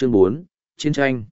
Chương 4, Chiến tranh.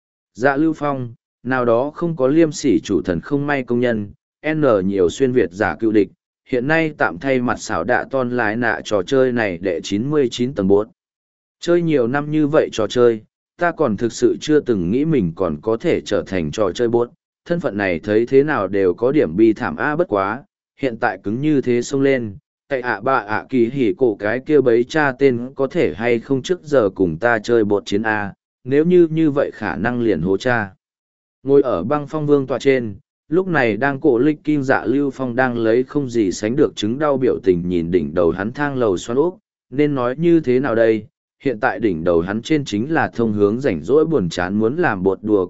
Dạ Lưu Phong, nào đó không có liêm sỉ chủ thần không may công nhân, N nhiều xuyên Việt giả cựu địch, hiện nay tạm thay mặt xảo đạ ton lái nạ trò chơi này đệ 99 tầng 4. Chơi nhiều năm như vậy trò chơi, ta còn thực sự chưa từng nghĩ mình còn có thể trở thành trò chơi bốt. Thân phận này thấy thế nào đều có điểm bi thảm bất quá, hiện tại cứng như thế xông lên, tại kỳ hỉ cổ cái kia bấy cha tên có thể hay không trước giờ cùng ta chơi bột chiến nếu như vậy khả năng liền hố cha. Ngồi ở băng phong vương tọa trên, lúc này đang cổ lịch kim Dạ Lưu Phong đang lấy không gì sánh được chứng đau biểu tình nhìn đỉnh đầu hắn thang lầu xoắn úp, nên nói như thế nào đây? Hiện tại đỉnh đầu hắn trên chính là thông hướng rảnh rỗi buồn chán muốn làm bột đùa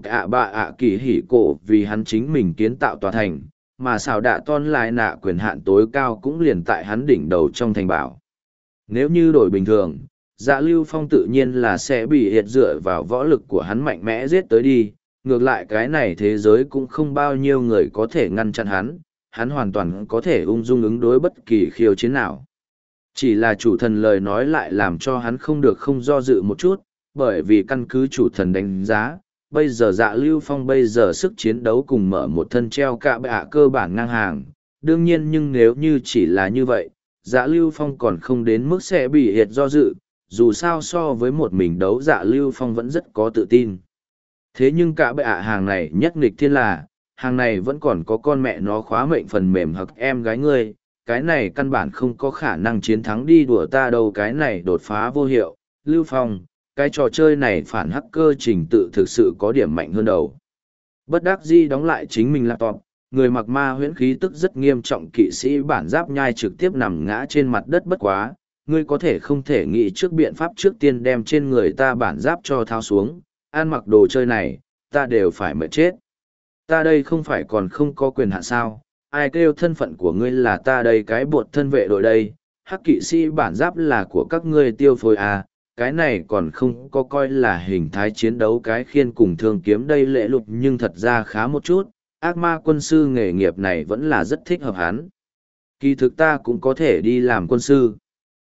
kỳ hỉ cổ vì hắn chính mình kiến tạo tòa thành, mà xào đạ ton lại nạ quyền hạn tối cao cũng liền tại hắn đỉnh đầu trong thành bảo. Nếu như đổi bình thường, Dạ Lưu Phong tự nhiên là sẽ bị hiệt dựa vào võ lực của hắn mạnh mẽ giết tới đi, ngược lại cái này thế giới cũng không bao nhiêu người có thể ngăn chặn hắn hoàn toàn có thể ung dung ứng đối bất kỳ khiêu chiến nào. Chỉ là chủ thần lời nói lại làm cho hắn không được không do dự một chút, bởi vì căn cứ chủ thần đánh giá, bây giờ Dạ Lưu Phong bây giờ sức chiến đấu cùng mở một thân treo cạ bạ cơ bản ngang hàng. Đương nhiên nhưng nếu như chỉ là như vậy, Dạ Lưu Phong còn không đến mức sẽ bị hiệt do dự, dù sao so với một mình đấu Dạ Lưu Phong vẫn rất có tự tin. Thế nhưng cạ bạ hàng này nhất nghịch thiên là, hàng này vẫn còn có con mẹ nó khóa mệnh phần mềm hoặc em gái ngươi, cái này căn bản không có khả năng chiến thắng đi đùa ta đâu, cái này đột phá vô hiệu. Lưu Phong, cái trò chơi này phản hacker trình tự thực sự có điểm mạnh hơn đầu. Bất đắc dĩ đóng lại chính mình laptop, người mặc ma huyễn khí tức rất nghiêm trọng kỵ sĩ bản giáp nhai trực tiếp nằm ngã trên mặt đất. Bất quá, ngươi có thể không thể nghĩ trước biện pháp trước tiên đem trên người ta bản giáp cho tháo xuống, ăn mặc đồ chơi này, ta đều phải mệt chết. Ta đây không phải còn không có quyền hạn sao, ai kêu thân phận của ngươi là ta đây cái bột thân vệ đội đây, hắc kỵ sĩ bản giáp là của các ngươi tiêu phối cái này còn không có coi là hình thái chiến đấu cái khiên cùng thương kiếm đây lệ lục nhưng thật ra khá một chút, ác ma quân sư nghề nghiệp này vẫn là rất thích hợp hắn. Kỳ thực ta cũng có thể đi làm quân sư.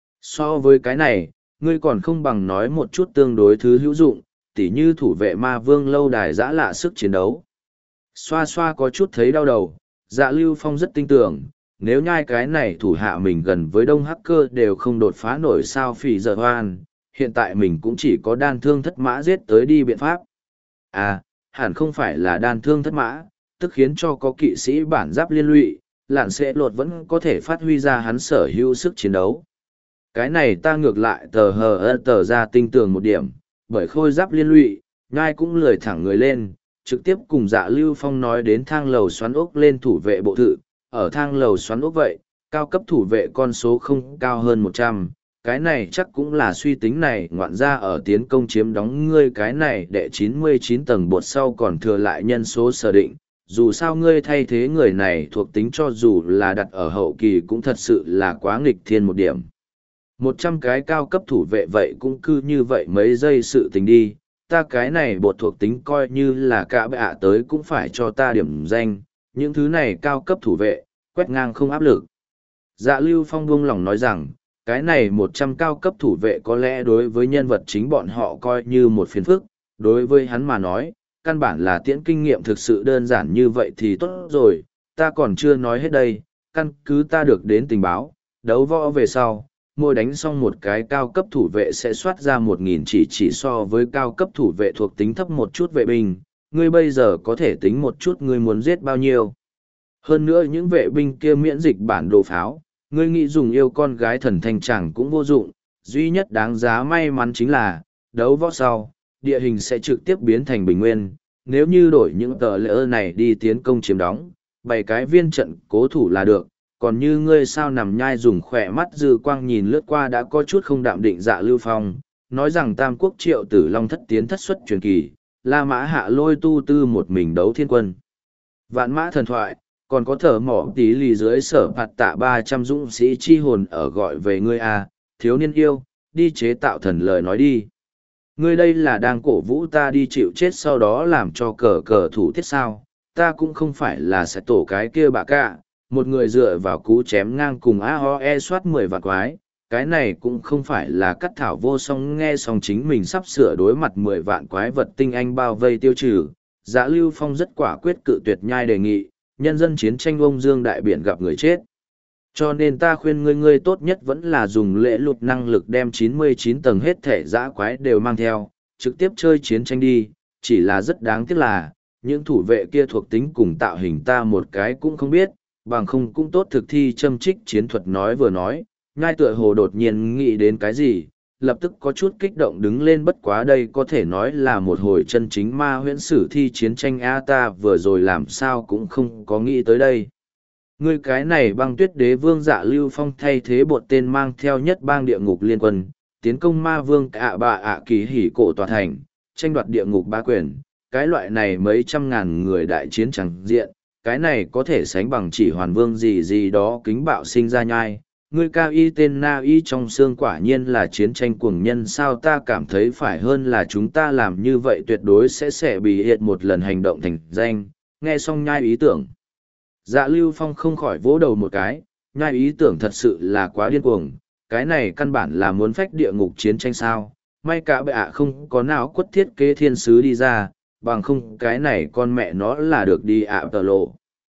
So với cái này, ngươi còn không bằng nói một chút tương đối thứ hữu dụng, tỉ như thủ vệ ma vương lâu đài giã lạ sức chiến đấu. Xoa xoa có chút thấy đau đầu, Dạ Lưu Phong rất tin tưởng, nếu nhai cái này thủ hạ mình gần với đông hacker đều không đột phá nổi sao phỉ giờ hoan, hiện tại mình cũng chỉ có đan thương thất mã giết tới đi biện pháp. Hẳn không phải là đan thương thất mã, tức khiến cho có kỵ sĩ bản giáp liên lụy, lạn sẽ lột vẫn có thể phát huy ra hắn sở hữu sức chiến đấu. Cái này ta ngược lại tờ ra tinh tường một điểm, bởi khôi giáp liên lụy, nhai cũng lười thẳng người lên, trực tiếp cùng Dạ Lưu Phong nói đến thang lầu xoắn ốc lên thủ vệ bộ thự, ở thang lầu xoắn ốc vậy, cao cấp thủ vệ con số không cao hơn 100, cái này chắc cũng là suy tính này ngoạn ra ở tiến công chiếm đóng ngươi cái này đệ 99 tầng bột sau còn thừa lại nhân số sở định, dù sao ngươi thay thế người này thuộc tính cho dù là đặt ở hậu kỳ cũng thật sự là quá nghịch thiên một điểm. 100 cái cao cấp thủ vệ vậy cũng cứ như vậy mấy giây sự tình đi, ta cái này bột thuộc tính coi như là cả bạ tới cũng phải cho ta điểm danh, những thứ này cao cấp thủ vệ, quét ngang không áp lực. Dạ Lưu Phong buông lòng nói rằng, cái này 100 cao cấp thủ vệ có lẽ đối với nhân vật chính bọn họ coi như một phiền phức, đối với hắn mà nói, căn bản là tiễn kinh nghiệm thực sự đơn giản như vậy thì tốt rồi, ta còn chưa nói hết đây, căn cứ ta được đến tình báo, đấu võ về sau, mỗi đánh xong một cái cao cấp thủ vệ sẽ soát ra 1000 chỉ so với cao cấp thủ vệ thuộc tính thấp một chút vệ binh, ngươi bây giờ có thể tính một chút ngươi muốn giết bao nhiêu. Hơn nữa những vệ binh kia miễn dịch bản đồ pháo, ngươi nghĩ dùng yêu con gái thần thanh chẳng cũng vô dụng, duy nhất đáng giá may mắn chính là, đấu võ sau, địa hình sẽ trực tiếp biến thành bình nguyên, nếu như đổi những tờ lỡ này đi tiến công chiếm đóng, 7 cái viên trận cố thủ là được, còn như ngươi sao nằm nhai dùng khỏe mắt dư quang nhìn lướt qua đã có chút không đạm định Dạ Lưu Phong, nói rằng Tam Quốc Triệu Tử Long thất tiến thất xuất truyền kỳ, La Mã Hạ Lôi tu tư một mình đấu thiên quân. Vạn mã thần thoại, còn có thở mỏ tí lì dưới sở phạt tạ 300 dũng sĩ chi hồn ở gọi về ngươi thiếu niên yêu, đi chế tạo thần lời nói đi. Ngươi đây là đang cổ vũ ta đi chịu chết sau đó làm cho cờ thủ thiết sao, ta cũng không phải là sẽ tổ cái kia bạ cả, một người dựa vào cú chém ngang cùng AOE soát 10 vạn quái, cái này cũng không phải là cắt thảo vô song nghe xong chính mình sắp sửa đối mặt 10 vạn quái vật tinh anh bao vây tiêu trừ. Dạ Lưu Phong rất quả quyết cự tuyệt nhai đề nghị, nhân dân chiến tranh ông Dương đại biển gặp người chết. Cho nên ta khuyên ngươi tốt nhất vẫn là dùng lễ lụt năng lực đem 99 tầng hết thể dã quái đều mang theo, trực tiếp chơi chiến tranh đi, chỉ là rất đáng tiếc là, những thủ vệ kia thuộc tính cùng tạo hình ta một cái cũng không biết, bằng không cũng tốt thực thi châm trích chiến thuật nói vừa nói, ngai tựa hồ đột nhiên nghĩ đến cái gì, lập tức có chút kích động đứng lên bất quá đây có thể nói là một hồi chân chính ma huyễn sử thi chiến tranh a ta vừa rồi làm sao cũng không có nghĩ tới đây. Ngươi cái này băng tuyết đế vương Dạ Lưu Phong thay thế bột tên mang theo nhất bang địa ngục liên quân, tiến công ma vương ạ bạ ạ kỳ hỉ cổ tòa thành, tranh đoạt địa ngục bá quyền, cái loại này mấy trăm ngàn người đại chiến chẳng diện, cái này có thể sánh bằng chỉ hoàn vương gì gì đó kính bạo sinh ra nhai. Ngươi cao y tên na y trong xương quả nhiên là chiến tranh cuồng nhân sao ta cảm thấy phải hơn là chúng ta làm như vậy tuyệt đối sẽ bị hiện một lần hành động thành danh, nghe xong nhai ý tưởng. Dạ Lưu Phong không khỏi vỗ đầu một cái, nhai ý tưởng thật sự là quá điên cuồng, cái này căn bản là muốn phách địa ngục chiến tranh sao, may cả bệ ạ không có nào quất thiết kế thiên sứ đi ra, bằng không cái này con mẹ nó là được đi ạ tờ lộ.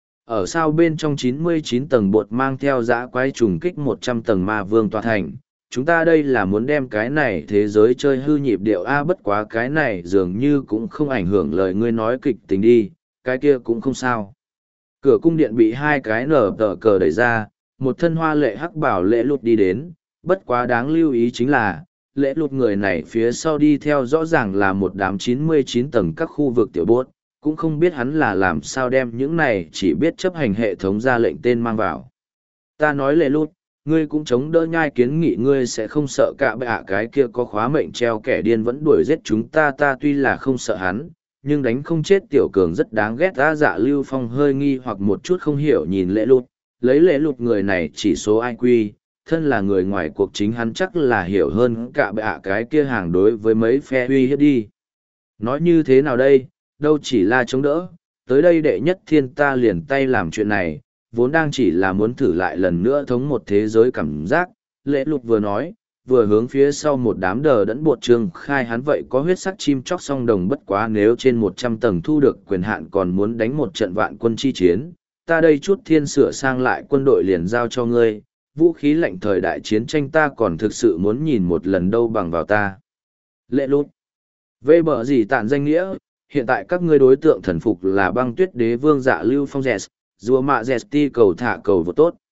Ở sao bên trong 99 tầng bột mang theo dã quái trùng kích 100 tầng ma vương tòa thành, chúng ta đây là muốn đem cái này thế giới chơi hư nhịp điệu a bất quá cái này dường như cũng không ảnh hưởng lời ngươi nói kịch tính đi, cái kia cũng không sao. Cửa cung điện bị hai cái nở tờ cờ đẩy ra, một thân hoa lệ hắc bảo lễ lụt đi đến, bất quá đáng lưu ý chính là, lễ lụt người này phía sau đi theo rõ ràng là một đám 99 tầng các khu vực tiểu bốt, cũng không biết hắn là làm sao đem những này chỉ biết chấp hành hệ thống ra lệnh tên mang vào. Ta nói lễ lụt, ngươi cũng chống đỡ nhai kiến nghị ngươi sẽ không sợ cả bạ cái kia có khóa mệnh treo kẻ điên vẫn đuổi giết chúng ta tuy là không sợ hắn. Nhưng đánh không chết tiểu cường rất đáng ghét ta Dạ Lưu Phong hơi nghi hoặc một chút không hiểu nhìn lễ lụt, lấy lễ lụt người này chỉ số IQ, thân là người ngoài cuộc chính hắn chắc là hiểu hơn cả bạ cái kia hàng đối với mấy phe uy hiếp đi. Nói như thế nào đây, đâu chỉ là chống đỡ, tới đây đệ nhất thiên ta liền tay làm chuyện này, vốn đang chỉ là muốn thử lại lần nữa thống một thế giới cảm giác, lễ lụt vừa nói, vừa hướng phía sau một đám đờ đẫn bột trương khai hắn vậy có huyết sắc chim chóc song đồng bất quá nếu trên 100 tầng thu được quyền hạn còn muốn đánh một trận vạn quân chi chiến, ta đây chút thiên sửa sang lại quân đội liền giao cho ngươi, vũ khí lạnh thời đại chiến tranh ta còn thực sự muốn nhìn một lần đâu bằng vào ta. Lệ lút. Về bở gì tạn danh nghĩa, hiện tại các ngươi đối tượng thần phục là băng tuyết đế vương Dạ Lưu Phong Dẹt, rùa mạ Dẹt ti cầu thả cầu vô tốt.